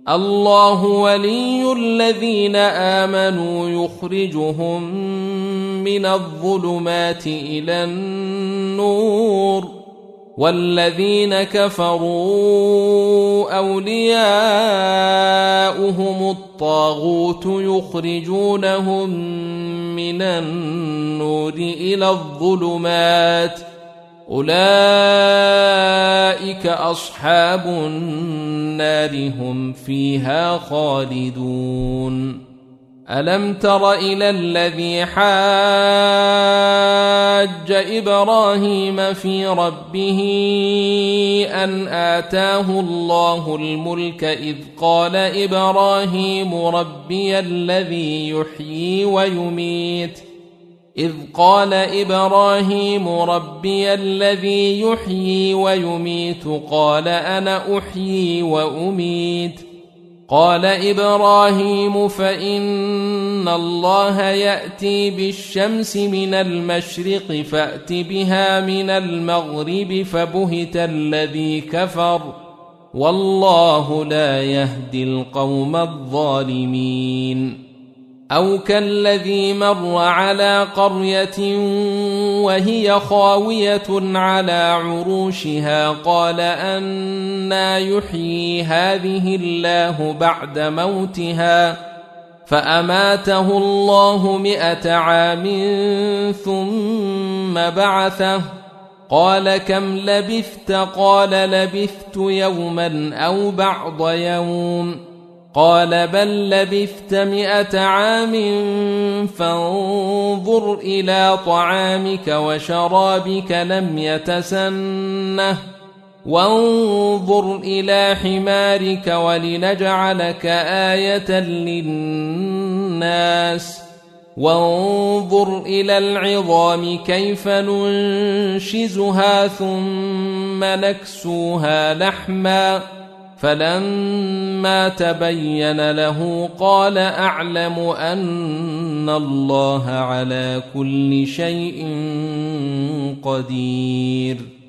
الله ولي الذين آمنوا يخرجهم من الظلمات إلى النور والذين كفروا أولياؤهم الطاغوت يخرجونهم من النور إلى الظلمات أولئك أصحاب النار هم فيها خالدون ألم تر إلى الذي حاج إبراهيم في ربه أن آتاه الله الملك إذ قال إبراهيم ربي الذي يحيي ويميت قال أنا أحيي وأميت قال إبراهيم فإن الله يأتي بالشمس من المشرق فأت بها من المغرب فبهت الذي كفر والله لا يهدي القوم الظالمين أو كالذي مر على قرية وهي خاوية على عروشها قال أنى يحيي هذه الله بعد موتها فأماته الله 100 عام ثم بعثه قال كم لبثت قال لبثت يوما أو بعض يوم قال بل لبثت 100 عام فانظر إلى طعامك وشرابك لم يتسنه وانظر إلى حمارك ولنجعلك آية للناس وانظر إلى العظام كيف ننشزها ثم نكسوها لحما فلما تبين له قال أعلم أن الله على كل شيء قدير